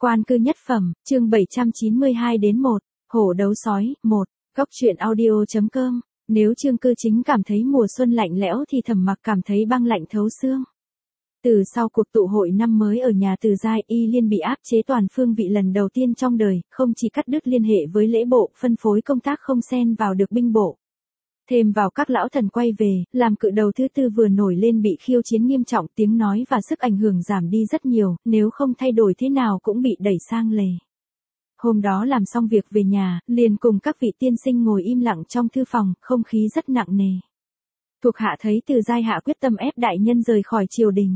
Quan cư nhất phẩm, chương 792-1, hổ đấu sói, 1, góc truyện audio.com. Nếu Trương Cư Chính cảm thấy mùa xuân lạnh lẽo thì Thẩm Mặc cảm thấy băng lạnh thấu xương. Từ sau cuộc tụ hội năm mới ở nhà Từ Giai, Y Liên bị áp chế toàn phương vị lần đầu tiên trong đời, không chỉ cắt đứt liên hệ với lễ bộ, phân phối công tác không xen vào được binh bộ. Thêm vào các lão thần quay về, làm cự đầu thứ tư vừa nổi lên bị khiêu chiến nghiêm trọng, tiếng nói và sức ảnh hưởng giảm đi rất nhiều, nếu không thay đổi thế nào cũng bị đẩy sang lề. Hôm đó làm xong việc về nhà, liền cùng các vị tiên sinh ngồi im lặng trong thư phòng, không khí rất nặng nề. Thuộc hạ thấy Từ Giai hạ quyết tâm ép đại nhân rời khỏi triều đình.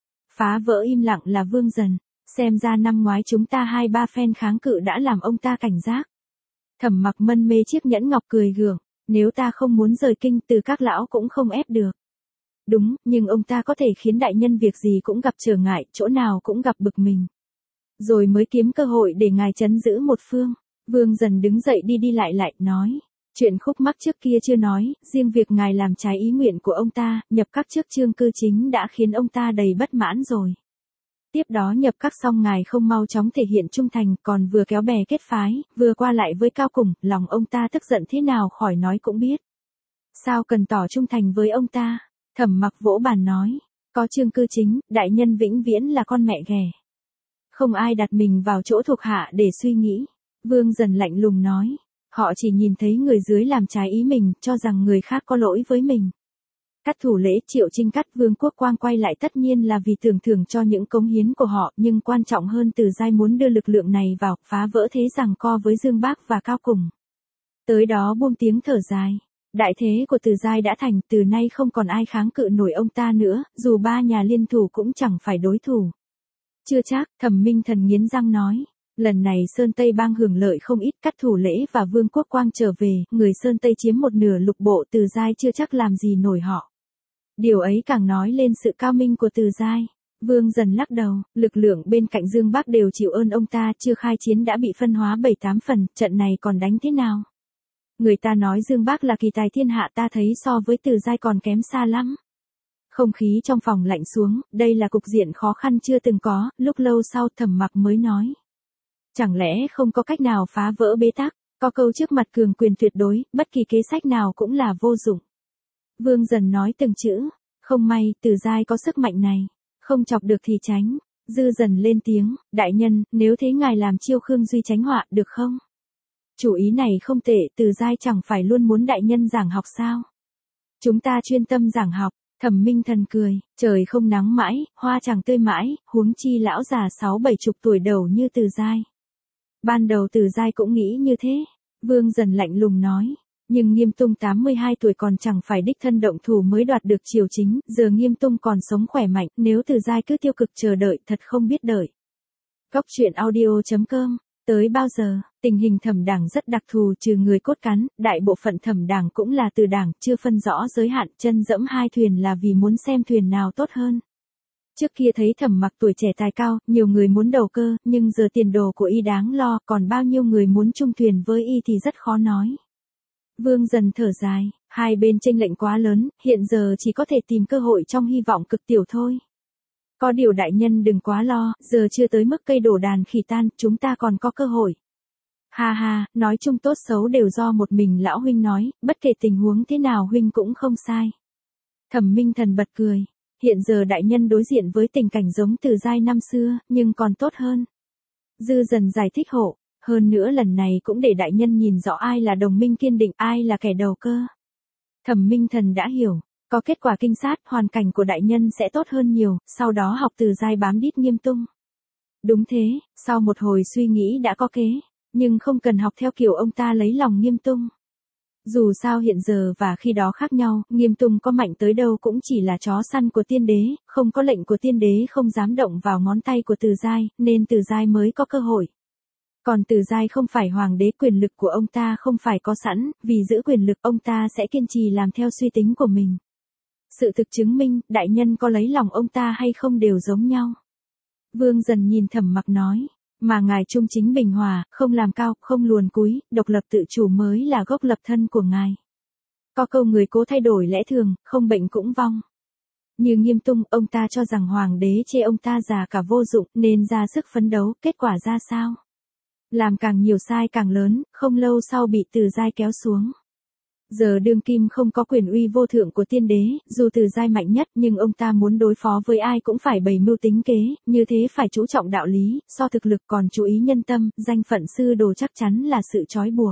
Phá vỡ im lặng là Vương Dần, xem ra năm ngoái chúng ta 2-3 phen kháng cự đã làm ông ta cảnh giác. Thẩm Mặc mân mê chiếc nhẫn ngọc cười gượng, nếu ta không muốn rời kinh từ các lão cũng không ép được. Đúng, nhưng ông ta có thể khiến đại nhân việc gì cũng gặp trở ngại, chỗ nào cũng gặp bực mình. Rồi mới kiếm cơ hội để ngài trấn giữ một phương. Vương Dần đứng dậy đi lại, nói. Chuyện khúc mắc trước kia chưa nói, riêng việc ngài làm trái ý nguyện của ông ta, nhập các chức Trương Cư Chính đã khiến ông ta đầy bất mãn rồi. Tiếp đó nhập các xong ngài không mau chóng thể hiện trung thành, còn vừa kéo bè kết phái, vừa qua lại với Cao Cùng, lòng ông ta tức giận thế nào khỏi nói cũng biết. Sao cần tỏ trung thành với ông ta? Thẩm Mặc vỗ bàn nói, có Trương Cư Chính, đại nhân vĩnh viễn là con mẹ ghẻ. Không ai đặt mình vào chỗ thuộc hạ để suy nghĩ. Vương Dần lạnh lùng nói, họ chỉ nhìn thấy người dưới làm trái ý mình, cho rằng người khác có lỗi với mình. Cắt thủ lễ Triệu Trinh cắt Vương Quốc Quang quay lại tất nhiên là vì tưởng thưởng cho những cống hiến của họ, nhưng quan trọng hơn Từ Giai muốn đưa lực lượng này vào, phá vỡ thế giằng co với Dương Bác và Cao Cùng. Tới đó buông tiếng thở dài. Đại thế của Từ Giai đã thành, từ nay không còn ai kháng cự nổi ông ta nữa, dù ba nhà liên thủ cũng chẳng phải đối thủ. Chưa chắc, Thẩm Minh Thần nghiến răng nói. Lần này Sơn Tây Bang hưởng lợi không ít, Cắt Thủ Lễ và Vương Quốc Quang trở về, người Sơn Tây chiếm một nửa lục bộ, Từ Giai chưa chắc làm gì nổi họ. Điều ấy càng nói lên sự cao minh của Từ Giai. Vương Dần lắc đầu, lực lượng bên cạnh Dương Bác đều chịu ơn ông ta, chưa khai chiến đã bị phân hóa 7-8 phần, trận này còn đánh thế nào? Người ta nói Dương Bác là kỳ tài thiên hạ, ta thấy so với Từ Giai còn kém xa lắm. Không khí trong phòng lạnh xuống, đây là cục diện khó khăn chưa từng có, lúc lâu sau Thẩm Mặc mới nói. Chẳng lẽ không có cách nào phá vỡ bế tắc, có câu trước mặt cường quyền tuyệt đối, bất kỳ kế sách nào cũng là vô dụng. Vương Dần nói từng chữ, không may, Từ Giai có sức mạnh này, không chọc được thì tránh. Dư Dần lên tiếng, đại nhân, nếu thế ngài làm Chiêu Khương Duy tránh họa, được không? Chủ ý này không tệ, Từ Giai chẳng phải luôn muốn đại nhân giảng học sao? Chúng ta chuyên tâm giảng học. Thẩm Minh Thần cười, trời không nắng mãi, hoa chẳng tươi mãi, huống chi lão già 6-70 tuổi đầu như Từ Giai. Ban đầu Từ Giai cũng nghĩ như thế. Vương Dần lạnh lùng nói, nhưng Nghiêm Tung 82 tuổi còn chẳng phải đích thân động thủ mới đoạt được triều chính, giờ Nghiêm Tung còn sống khỏe mạnh, nếu Từ Giai cứ tiêu cực chờ đợi, thật không biết đợi. Góc truyện audio.com. Tới bao giờ, tình hình Thẩm Đảng rất đặc thù, trừ người cốt cán, đại bộ phận Thẩm Đảng cũng là từ đảng, chưa phân rõ giới hạn, chân dẫm hai thuyền là vì muốn xem thuyền nào tốt hơn. Trước kia thấy Thẩm Mặc tuổi trẻ tài cao, nhiều người muốn đầu cơ, nhưng giờ tiền đồ của y đáng lo, còn bao nhiêu người muốn chung thuyền với y thì rất khó nói. Vương Dần thở dài, hai bên chênh lệch quá lớn, hiện giờ chỉ có thể tìm cơ hội trong hy vọng cực tiểu thôi. Có điều đại nhân đừng quá lo, giờ chưa tới mức cây đổ đàn khỉ tan, chúng ta còn có cơ hội. Ha ha, nói chung tốt xấu đều do một mình lão huynh nói, bất kể tình huống thế nào huynh cũng không sai. Thẩm Minh Thần bật cười, hiện giờ đại nhân đối diện với tình cảnh giống Từ Giai năm xưa, nhưng còn tốt hơn. Dư Dần giải thích hộ, hơn nữa lần này cũng để đại nhân nhìn rõ ai là đồng minh kiên định, ai là kẻ đầu cơ. Thẩm Minh Thần đã hiểu. Có kết quả kinh sát, hoàn cảnh của đại nhân sẽ tốt hơn nhiều, sau đó học Từ Giai bám đít Nghiêm Tung. Đúng thế, sau một hồi suy nghĩ đã có kế, nhưng không cần học theo kiểu ông ta lấy lòng Nghiêm Tung. Dù sao hiện giờ và khi đó khác nhau, Nghiêm Tung có mạnh tới đâu cũng chỉ là chó săn của tiên đế, không có lệnh của tiên đế không dám động vào ngón tay của Từ Giai, nên Từ Giai mới có cơ hội. Còn Từ Giai không phải hoàng đế, quyền lực của ông ta không phải có sẵn, vì giữ quyền lực ông ta sẽ kiên trì làm theo suy tính của mình. Sự thực chứng minh, đại nhân có lấy lòng ông ta hay không đều giống nhau. Vương Dần nhìn Thẩm Mặc nói, mà ngài trung chính bình hòa, không làm cao, không luồn cúi, độc lập tự chủ mới là gốc lập thân của ngài. Có câu người cố thay đổi lẽ thường, không bệnh cũng vong. Như Nghiêm Tung, ông ta cho rằng hoàng đế chê ông ta già cả vô dụng nên ra sức phấn đấu, kết quả ra sao? Làm càng nhiều sai càng lớn, không lâu sau bị Từ Giai kéo xuống. Giờ đương kim không có quyền uy vô thượng của tiên đế, dù Từ Giai mạnh nhất nhưng ông ta muốn đối phó với ai cũng phải bày mưu tính kế, như thế phải chú trọng đạo lý, so thực lực còn chú ý nhân tâm, danh phận sư đồ chắc chắn là sự trói buộc.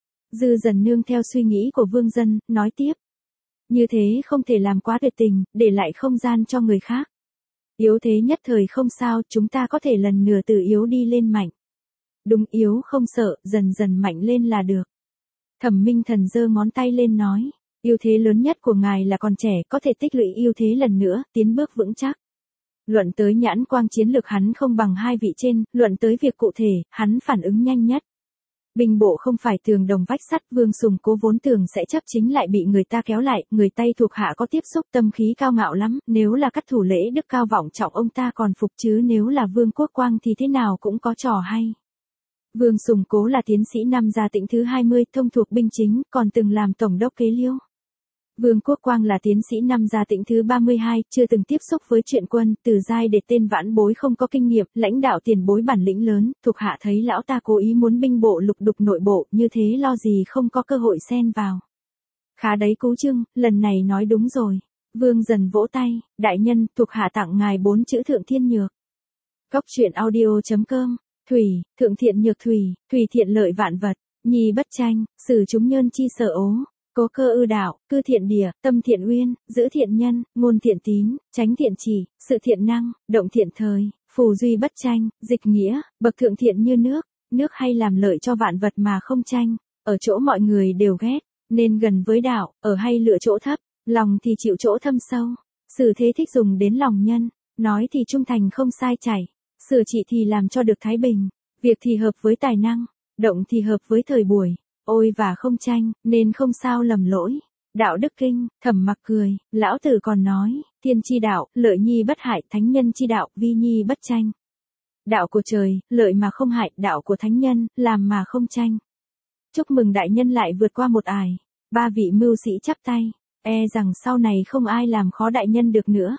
Dư Dần nương theo suy nghĩ của Vương Dân, nói tiếp. Như thế không thể làm quá tuyệt tình, để lại không gian cho người khác. Yếu thế nhất thời không sao, chúng ta có thể lần nửa từ yếu đi lên mạnh. Đúng, yếu không sợ, dần dần mạnh lên là được. Thẩm Minh Thần giơ ngón tay lên nói, ưu thế lớn nhất của ngài là còn trẻ, có thể tích lũy ưu thế lần nữa, tiến bước vững chắc. Luận tới nhãn quang chiến lược hắn không bằng hai vị trên, luận tới việc cụ thể, hắn phản ứng nhanh nhất. Binh bộ không phải tường đồng vách sắt, Vương Sùng Cố vốn tưởng sẽ chấp chính lại bị người ta kéo lại, người Tây thuộc hạ có tiếp xúc tâm khí cao ngạo lắm, nếu là các thủ lễ đức cao vọng trọng ông ta còn phục chứ nếu là Vương Quốc Quang thì thế nào cũng có trò hay. Vương Sùng Cố là tiến sĩ năm gia Tĩnh thứ 20, thông thuộc binh chính, còn từng làm tổng đốc kế liêu. Vương Quốc Quang là tiến sĩ năm gia Tĩnh thứ 32, chưa từng tiếp xúc với chuyện quân, Từ Giai để tên vãn bối không có kinh nghiệm, lãnh đạo tiền bối bản lĩnh lớn, thuộc hạ thấy lão ta cố ý muốn binh bộ lục đục nội bộ, như thế lo gì không có cơ hội xen vào. Khá đấy Cú Trưng, lần này nói đúng rồi. Vương Dần vỗ tay, đại nhân, thuộc hạ tặng ngài 4 chữ thượng thiên nhược. Góc truyện audio.com. Thủy, thượng thiện nhược thủy, thủy thiện lợi vạn vật, nhi bất tranh, xử chúng nhân chi sở ố, cố cơ ư đạo, cư thiện địa, tâm thiện uyên, giữ thiện nhân, ngôn thiện tín, tránh thiện chỉ, sự thiện năng, động thiện thời, phù duy bất tranh, dịch nghĩa, bậc thượng thiện như nước hay làm lợi cho vạn vật mà không tranh, ở chỗ mọi người đều ghét, nên gần với đạo, ở hay lựa chỗ thấp, lòng thì chịu chỗ thâm sâu, xử thế thích dùng đến lòng nhân, nói thì trung thành không sai chảy. Sửa trị thì làm cho được thái bình, việc thì hợp với tài năng, động thì hợp với thời buổi, ôi và không tranh, nên không sao lầm lỗi. Đạo đức kinh, Thẩm Mặc cười, lão tử còn nói, thiên chi đạo, lợi nhi bất hại, thánh nhân chi đạo, vi nhi bất tranh. Đạo của trời, lợi mà không hại, đạo của thánh nhân, làm mà không tranh. Chúc mừng đại nhân lại vượt qua một ải. Ba vị mưu sĩ chắp tay, rằng sau này không ai làm khó đại nhân được nữa.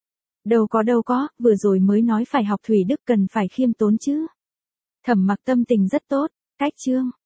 Đâu có, vừa rồi mới nói phải học thủy đức cần phải khiêm tốn chứ. Thẩm Mặc tâm tình rất tốt, cách chương.